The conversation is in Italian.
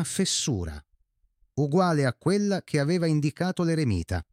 una fessura, uguale a quella che aveva indicato l'eremita.